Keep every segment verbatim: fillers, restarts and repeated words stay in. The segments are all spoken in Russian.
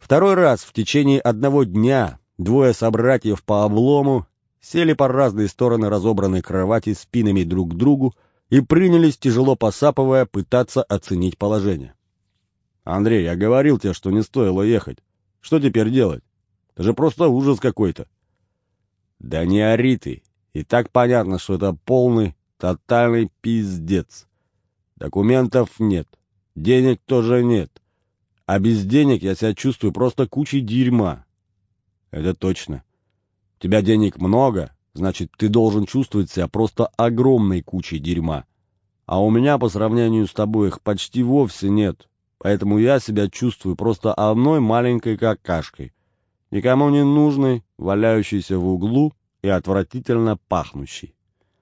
Второй раз в течение одного дня двое собратьев по облому сели по разные стороны разобранной кровати спинами друг к другу и принялись, тяжело посапывая, пытаться оценить положение. «Андрей, я говорил тебе, что не стоило ехать. Что теперь делать? Это же просто ужас какой-то». «Да не ори ты. И так понятно, что это полный, тотальный пиздец. Документов нет, денег тоже нет. А без денег я себя чувствую просто кучей дерьма». «Это точно. У тебя денег много, значит, ты должен чувствовать себя просто огромной кучей дерьма. А у меня по сравнению с тобой их почти вовсе нет, поэтому я себя чувствую просто одной маленькой какашкой, никому не нужной, валяющейся в углу и отвратительно пахнущей».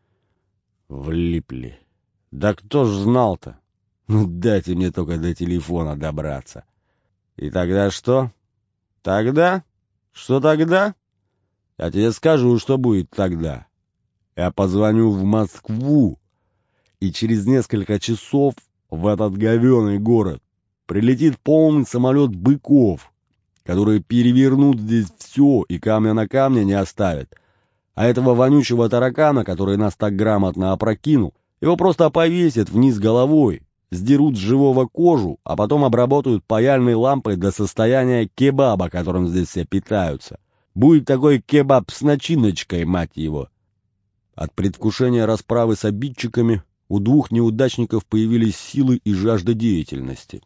Влипли. Да кто ж знал-то? Ну дайте мне только до телефона добраться. И тогда что? Тогда? Что тогда? Я тебе скажу, что будет тогда. Я позвоню в Москву, и через несколько часов в этот говёный город прилетит полный самолет быков, которые перевернут здесь все и камня на камне не оставят. А этого вонючего таракана, который нас так грамотно опрокинул, его просто повесят вниз головой, сдерут с живого кожу, а потом обработают паяльной лампой до состояния кебаба, которым здесь все питаются. Будет такой кебаб с начиночкой, мать его. От предвкушения расправы с обидчиками у двух неудачников появились силы и жажда деятельности.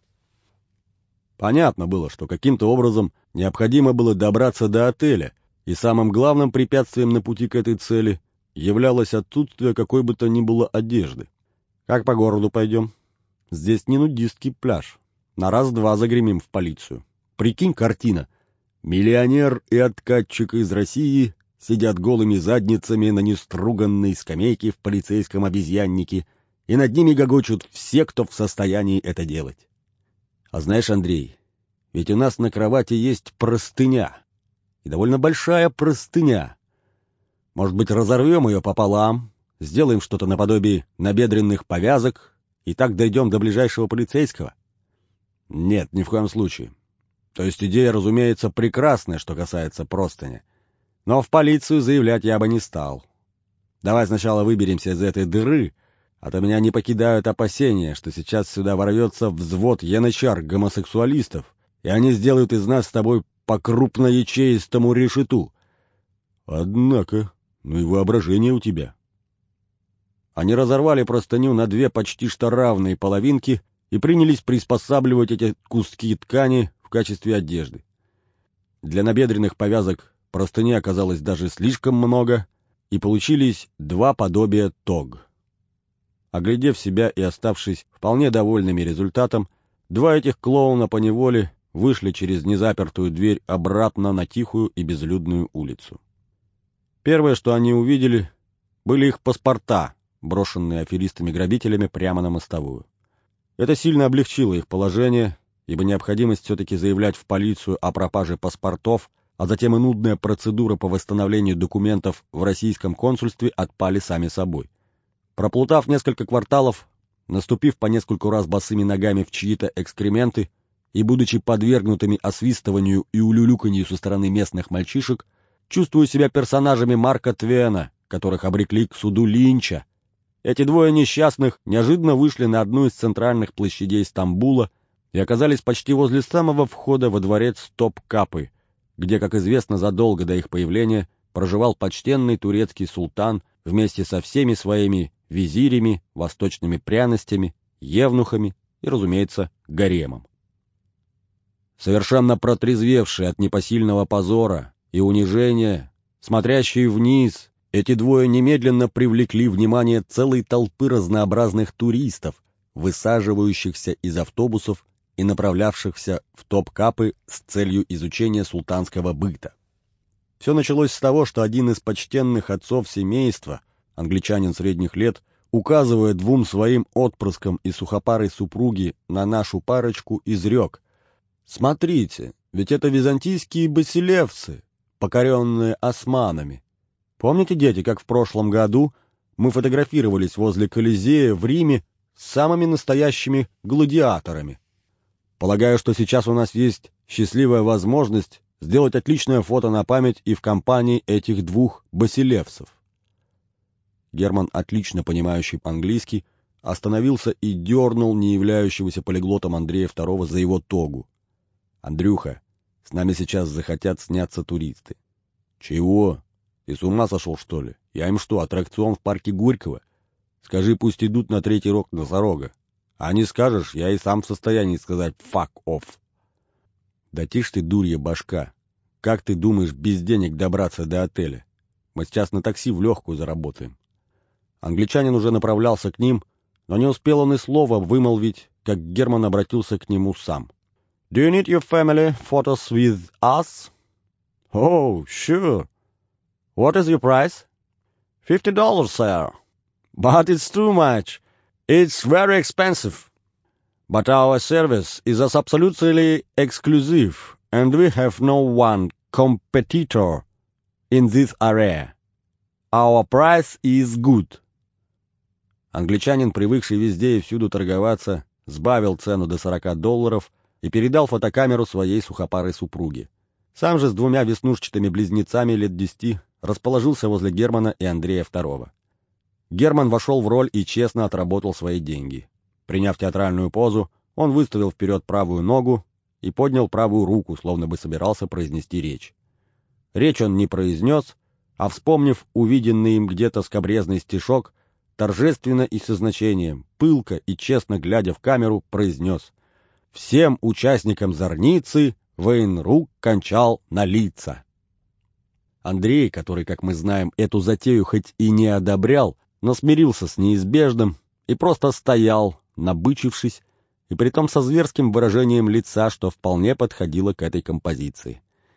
Понятно было, что каким-то образом необходимо было добраться до отеля, и самым главным препятствием на пути к этой цели являлось отсутствие какой бы то ни было одежды. «Как по городу пойдем? Здесь не нудистский пляж. На раз-два загремим в полицию. Прикинь, картина. Миллионер и откатчик из России сидят голыми задницами на неструганной скамейке в полицейском обезьяннике, и над ними гогочут все, кто в состоянии это делать. А знаешь, Андрей, ведь у нас на кровати есть простыня, и довольно большая простыня. Может быть, разорвем ее пополам, сделаем что-то наподобие набедренных повязок, и так дойдем до ближайшего полицейского?» «Нет, ни в коем случае. То есть идея, разумеется, прекрасная, что касается простыни. Но в полицию заявлять я бы не стал. Давай сначала выберемся из этой дыры, а то меня не покидают опасения, что сейчас сюда ворвется взвод янычар-гомосексуалистов, и они сделают из нас с тобой по крупноячеистому решету». «Однако, ну и воображение у тебя». Они разорвали простыню на две почти что равные половинки и принялись приспосабливать эти куски ткани в качестве одежды. Для набедренных повязок простыни оказалось даже слишком много, и получились два подобия тог. Оглядев себя и оставшись вполне довольными результатом, два этих клоуна поневоле вышли через незапертую дверь обратно на тихую и безлюдную улицу. Первое, что они увидели, были их паспорта, брошенные аферистами-грабителями прямо на мостовую. Это сильно облегчило их положение, ибо необходимость все-таки заявлять в полицию о пропаже паспортов, а затем и нудная процедура по восстановлению документов в российском консульстве отпали сами собой. Проплутав несколько кварталов, наступив по нескольку раз босыми ногами в чьи-то экскременты и будучи подвергнутыми освистыванию и улюлюканью со стороны местных мальчишек, чувствуя себя персонажами Марка Твена, которых обрекли к суду Линча, эти двое несчастных неожиданно вышли на одну из центральных площадей Стамбула и оказались почти возле самого входа во дворец Топкапы, где, как известно, задолго до их появления проживал почтенный турецкий султан вместе со всеми своими визирями, восточными пряностями, евнухами и, разумеется, гаремом. Совершенно протрезвевшие от непосильного позора и унижения, смотрящие вниз, эти двое немедленно привлекли внимание целой толпы разнообразных туристов, высаживающихся из автобусов и направлявшихся в Топкапы с целью изучения султанского быта. Все началось с того, что один из почтенных отцов семейства, англичанин средних лет, указывая двум своим отпрыскам и сухопарой супруге на нашу парочку, изрек: «Смотрите, ведь это византийские басилевцы, покоренные османами. Помните, дети, как в прошлом году мы фотографировались возле Колизея в Риме с самыми настоящими гладиаторами? Полагаю, что сейчас у нас есть счастливая возможность сделать отличное фото на память и в компании этих двух басилевсов. Герман, отлично понимающий по-английски, остановился и дернул не являющегося полиглотом Андрея Второго за его тогу. «Андрюха, с нами сейчас захотят сняться туристы». «Чего? Ты с ума сошел, что ли? Я им что, аттракцион в парке Горького? Скажи, пусть идут на третий рог носорога. А не скажешь, я и сам в состоянии сказать «fuck off». Да тишь ты, дурья башка. Как ты думаешь без денег добраться до отеля? Мы сейчас на такси в легкую заработаем». Англичанин уже направлялся к ним, но не успел он и слова вымолвить, как Герман обратился к нему сам. «Do you need your family photos with us?» «Oh, sure. What is your price?» «Fifty dollars, sir. But it's too much. It's very expensive. But our service is as absolutely exclusive, and we have no one competitor in this area. Our price is good». Англичанин, привыкший везде и всюду торговаться, сбавил цену до сорока долларов и передал фотокамеру своей сухопарой супруге. Сам же с двумя веснушчатыми близнецами лет десяти расположился возле Германа и Андрея Второго. Герман вошел в роль и честно отработал свои деньги. Приняв театральную позу, он выставил вперед правую ногу и поднял правую руку, словно бы собирался произнести речь. Речь он не произнес, а, вспомнив увиденный им где-то скабрезный стишок, торжественно и со значением, пылко и честно глядя в камеру, произнес: «Всем участникам зорницы военрук кончал на лица». Андрей, который, как мы знаем, эту затею хоть и не одобрял, но смирился с неизбежным и просто стоял, набычившись, и притом со зверским выражением лица, что вполне подходило к этой композиции.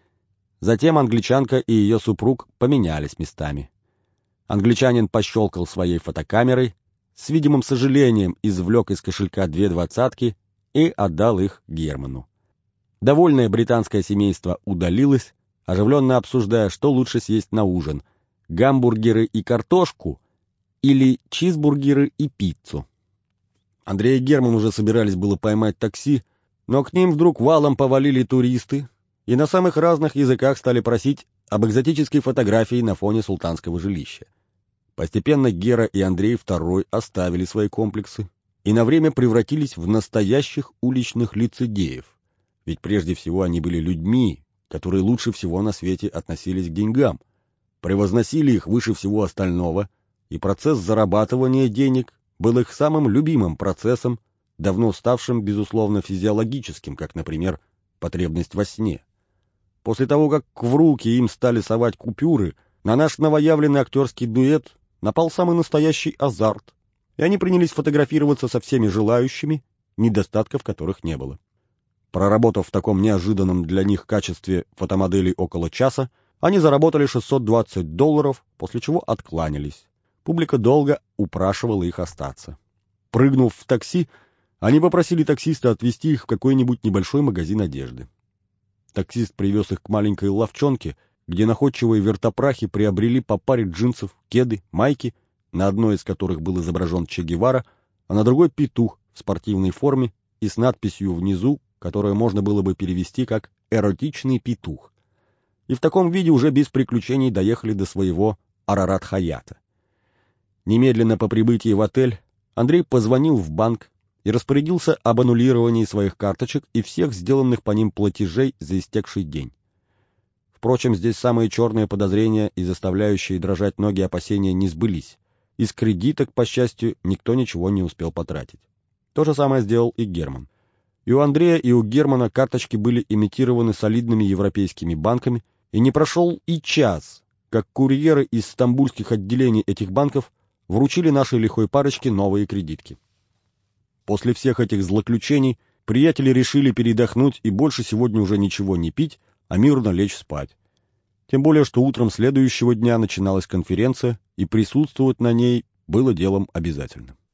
Затем англичанка и ее супруг поменялись местами. Англичанин пощелкал своей фотокамерой, с видимым сожалением извлек из кошелька две двадцатки и отдал их Герману. Довольное британское семейство удалилось, оживленно обсуждая, что лучше съесть на ужин — гамбургеры и картошку или чизбургеры и пиццу. Андрей и Герман уже собирались было поймать такси, но к ним вдруг валом повалили туристы и на самых разных языках стали просить об экзотической фотографии на фоне султанского жилища. Постепенно Гера и Андрей Второй оставили свои комплексы и на время превратились в настоящих уличных лицедеев, ведь прежде всего они были людьми, которые лучше всего на свете относились к деньгам, превозносили их выше всего остального, и процесс зарабатывания денег был их самым любимым процессом, давно ставшим, безусловно, физиологическим, как, например, потребность во сне. После того, как в руки им стали совать купюры, на наш новоявленный актерский дуэт напал самый настоящий азарт, и они принялись фотографироваться со всеми желающими, недостатков которых не было. Проработав в таком неожиданном для них качестве фотомоделей около часа, они заработали шестьсот двадцать долларов, после чего откланялись. Публика долго упрашивала их остаться. Прыгнув в такси, они попросили таксиста отвезти их в какой-нибудь небольшой магазин одежды. Таксист привез их к маленькой лавчонке, где находчивые вертопрахи приобрели по паре джинсов, кеды, майки, на одной из которых был изображен Че Гевара, а на другой петух в спортивной форме и с надписью внизу, которую можно было бы перевести как «эротичный петух». И в таком виде уже без приключений доехали до своего Арарат-Хаята. Немедленно по прибытии в отель Андрей позвонил в банк и распорядился об аннулировании своих карточек и всех сделанных по ним платежей за истекший день. Впрочем, здесь самые черные подозрения и заставляющие дрожать ноги опасения не сбылись. Из кредиток, по счастью, никто ничего не успел потратить. То же самое сделал и Герман. И у Андрея, и у Германа карточки были имитированы солидными европейскими банками, и не прошел и час, как курьеры из стамбульских отделений этих банков вручили нашей лихой парочке новые кредитки. После всех этих злоключений приятели решили передохнуть и больше сегодня уже ничего не пить, а мирно лечь спать. Тем более, что утром следующего дня начиналась конференция, и присутствовать на ней было делом обязательным.